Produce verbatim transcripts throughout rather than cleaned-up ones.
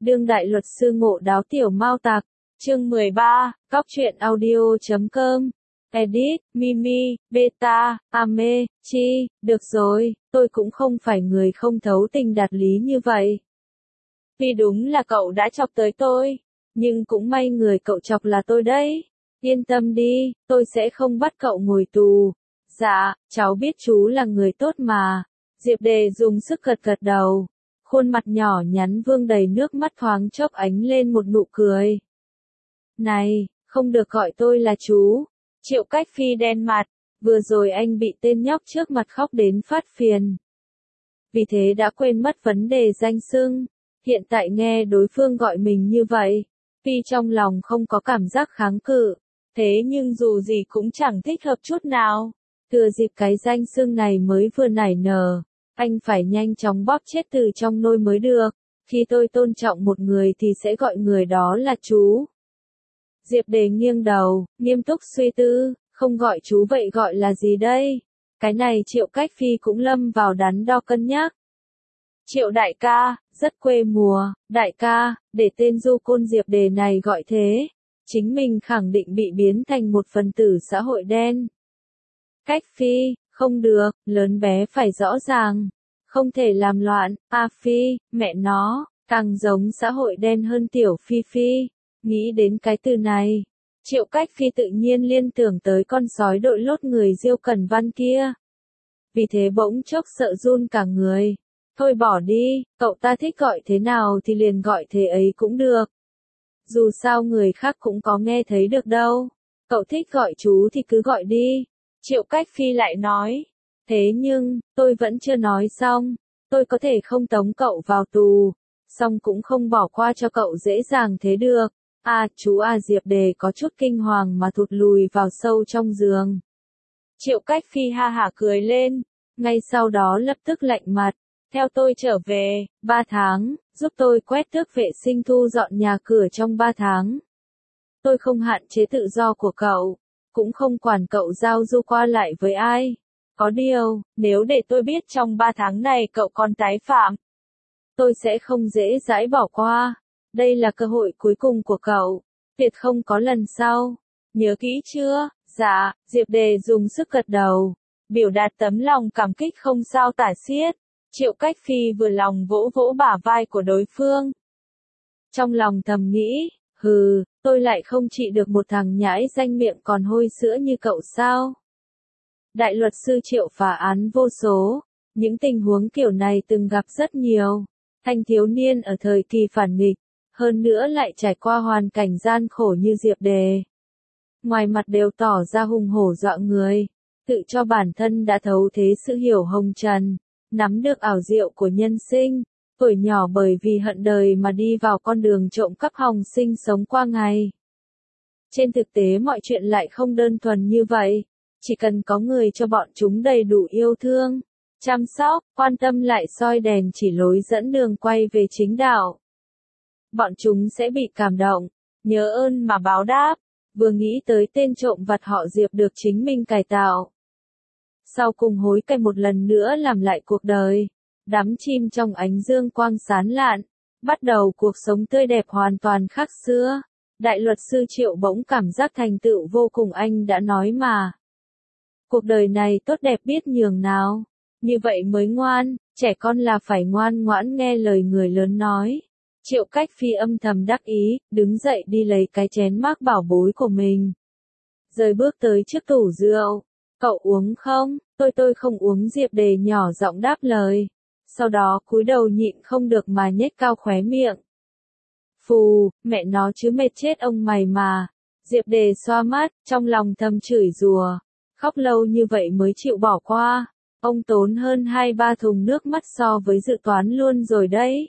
Đương đại luật sư ngộ đáo tiểu mao tặc, chương mười ba, góc truyện audio chấm com, edit, Mimi, Beta, Ame, Chi, được rồi, tôi cũng không phải người không thấu tình đạt lý như vậy. Vì đúng là cậu đã chọc tới tôi, nhưng cũng may người cậu chọc là tôi đấy. Yên tâm đi, tôi sẽ không bắt cậu ngồi tù. Dạ, cháu biết chú là người tốt mà. Diệp Đề dùng sức gật gật đầu. Khuôn mặt nhỏ nhắn vương đầy nước mắt thoáng chốc ánh lên một nụ cười. Này, không được gọi tôi là chú. Triệu Cách Phi đen mặt, vừa rồi anh bị tên nhóc trước mặt khóc đến phát phiền. Vì thế đã quên mất vấn đề danh xưng. Hiện tại nghe đối phương gọi mình như vậy, Phi trong lòng không có cảm giác kháng cự. Thế nhưng dù gì cũng chẳng thích hợp chút nào. Thừa dịp cái danh xưng này mới vừa nảy nở, anh phải nhanh chóng bóp chết từ trong nôi mới được. Khi tôi tôn trọng một người thì sẽ gọi người đó là chú. Diệp Đề nghiêng đầu, nghiêm túc suy tư, không gọi chú vậy gọi là gì đây? Cái này Triệu Cách Phi cũng lâm vào đắn đo cân nhắc. Triệu đại ca, rất quê mùa, đại ca, để tên du côn Diệp Đề này gọi thế. Chính mình khẳng định bị biến thành một phần tử xã hội đen. Cách Phi, không được, lớn bé phải rõ ràng. Không thể làm loạn, A Phi, mẹ nó, càng giống xã hội đen hơn tiểu Phi Phi. Nghĩ đến cái từ này, Triệu Cách Phi tự nhiên liên tưởng tới con sói đội lốt người Diêu Cẩn Văn kia. Vì thế bỗng chốc sợ run cả người. Thôi bỏ đi, cậu ta thích gọi thế nào thì liền gọi thế ấy cũng được. Dù sao người khác cũng có nghe thấy được đâu. Cậu thích gọi chú thì cứ gọi đi. Triệu Cách Phi lại nói. Thế nhưng, tôi vẫn chưa nói xong. Tôi có thể không tống cậu vào tù. Xong cũng không bỏ qua cho cậu dễ dàng thế được. À, chú à Diệp Đề có chút kinh hoàng mà thụt lùi vào sâu trong giường. Triệu Cách Phi ha hả cười lên. Ngay sau đó lập tức lạnh mặt. Theo tôi trở về, ba tháng, giúp tôi quét tước vệ sinh thu dọn nhà cửa trong ba tháng. Tôi không hạn chế tự do của cậu, cũng không quản cậu giao du qua lại với ai. Có điều, nếu để tôi biết trong ba tháng này cậu còn tái phạm, tôi sẽ không dễ dãi bỏ qua. Đây là cơ hội cuối cùng của cậu, tuyệt không có lần sau. Nhớ kỹ chưa? Dạ, Diệp Đề dùng sức gật đầu, biểu đạt tấm lòng cảm kích không sao tả xiết. Triệu Cách Phi vừa lòng vỗ vỗ bả vai của đối phương. Trong lòng thầm nghĩ, hừ, tôi lại không trị được một thằng nhãi danh miệng còn hôi sữa như cậu sao? Đại luật sư Triệu phá án vô số, những tình huống kiểu này từng gặp rất nhiều. Thanh thiếu niên ở thời kỳ phản nghịch, hơn nữa lại trải qua hoàn cảnh gian khổ như Diệp Đề. Ngoài mặt đều tỏ ra hùng hổ dọa người, tự cho bản thân đã thấu thế sự hiểu hồng trần. Nắm được ảo diệu của nhân sinh, tuổi nhỏ bởi vì hận đời mà đi vào con đường trộm cắp hòng sinh sống qua ngày. Trên thực tế mọi chuyện lại không đơn thuần như vậy, chỉ cần có người cho bọn chúng đầy đủ yêu thương, chăm sóc, quan tâm lại soi đèn chỉ lối dẫn đường quay về chính đạo. Bọn chúng sẽ bị cảm động, nhớ ơn mà báo đáp, vừa nghĩ tới tên trộm vặt họ Diệp được chính mình cải tạo. Sau cùng hối cải một lần nữa làm lại cuộc đời, đắm chìm trong ánh dương quang sáng lạn, bắt đầu cuộc sống tươi đẹp hoàn toàn khác xưa. Đại luật sư Triệu bỗng cảm giác thành tựu vô cùng, anh đã nói mà. Cuộc đời này tốt đẹp biết nhường nào, như vậy mới ngoan, trẻ con là phải ngoan ngoãn nghe lời người lớn nói. Triệu Cách Phi âm thầm đắc ý, đứng dậy đi lấy cái chén mác bảo bối của mình. Rồi bước tới trước tủ rượu. Cậu uống không? Tôi tôi không uống. Diệp Đề nhỏ giọng đáp lời. Sau đó cúi đầu nhịn không được mà nhếch cao khóe miệng. Phù, mẹ nó chứ mệt chết ông mày mà. Diệp Đề xoa mắt, trong lòng thầm chửi rủa. Khóc lâu như vậy mới chịu bỏ qua. Ông tốn hơn hai ba thùng nước mắt so với dự toán luôn rồi đấy.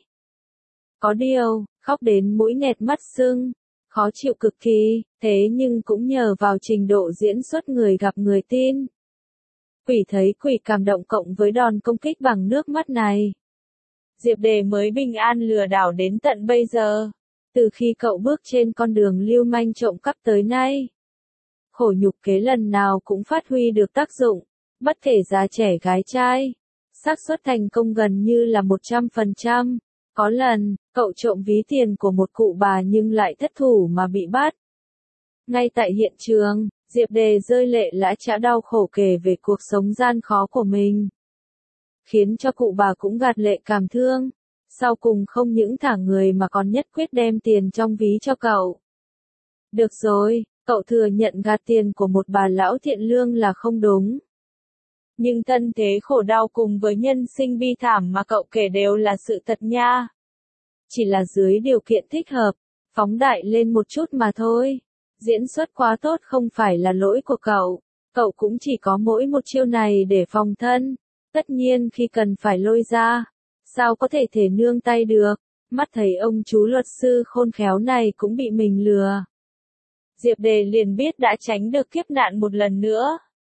Có điều, khóc đến mũi nghẹt mắt sưng. Khó chịu cực kỳ, thế nhưng cũng nhờ vào trình độ diễn xuất người gặp người tin. Quỷ thấy quỷ cảm động cộng với đòn công kích bằng nước mắt này. Diệp Đề mới bình an lừa đảo đến tận bây giờ. Từ khi cậu bước trên con đường lưu manh trộm cắp tới nay. Khổ nhục kế lần nào cũng phát huy được tác dụng, bất kể già trẻ gái trai. Xác suất thành công gần như là một trăm phần trăm. Có lần, cậu trộm ví tiền của một cụ bà nhưng lại thất thủ mà bị bắt. Ngay tại hiện trường, Diệp Đề rơi lệ lã chã đau khổ kể về cuộc sống gian khó của mình. Khiến cho cụ bà cũng gạt lệ cảm thương. Sau cùng không những thả người mà còn nhất quyết đem tiền trong ví cho cậu. Được rồi, cậu thừa nhận gạt tiền của một bà lão thiện lương là không đúng. Nhưng thân thế khổ đau cùng với nhân sinh bi thảm mà cậu kể đều là sự thật nha. Chỉ là dưới điều kiện thích hợp, phóng đại lên một chút mà thôi. Diễn xuất quá tốt không phải là lỗi của cậu. Cậu cũng chỉ có mỗi một chiêu này để phòng thân. Tất nhiên khi cần phải lôi ra. Sao có thể thể nương tay được. Mắt thấy ông chú luật sư khôn khéo này cũng bị mình lừa. Diệp Đề liền biết đã tránh được kiếp nạn một lần nữa.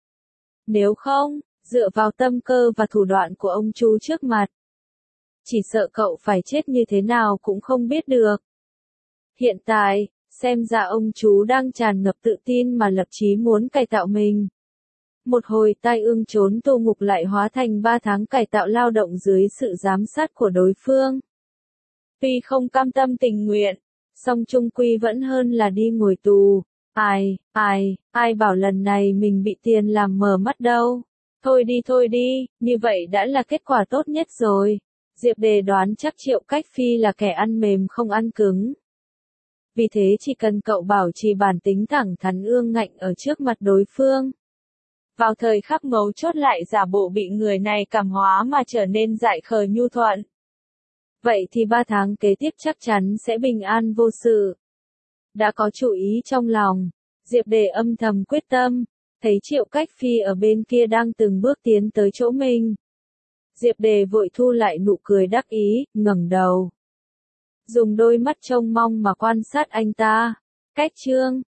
Nếu không, dựa vào tâm cơ và thủ đoạn của ông chú trước mặt, chỉ sợ cậu phải chết như thế nào cũng không biết được. Hiện tại, xem ra ông chú đang tràn ngập tự tin mà lập chí muốn cải tạo mình. Một hồi tai ương trốn tù ngục lại hóa thành ba tháng cải tạo lao động dưới sự giám sát của đối phương. Tuy không cam tâm tình nguyện, song chung quy vẫn hơn là đi ngồi tù. Ai, ai, ai bảo lần này mình bị tiền làm mờ mắt đâu. Thôi đi thôi đi, như vậy đã là kết quả tốt nhất rồi. Diệp Đề đoán chắc Triệu Cách Phi là kẻ ăn mềm không ăn cứng. Vì thế chỉ cần cậu bảo trì bản tính thẳng thắn ương ngạnh ở trước mặt đối phương. Vào thời khắc mấu chốt lại giả bộ bị người này cảm hóa mà trở nên dại khờ nhu thuận. Vậy thì ba tháng kế tiếp chắc chắn sẽ bình an vô sự. Đã có chủ ý trong lòng, Diệp Đề âm thầm quyết tâm, thấy Triệu Cách Phi ở bên kia đang từng bước tiến tới chỗ mình. Diệp Đề vội thu lại nụ cười đắc ý, ngẩng đầu. Dùng đôi mắt trông mong mà quan sát anh ta. Cách chương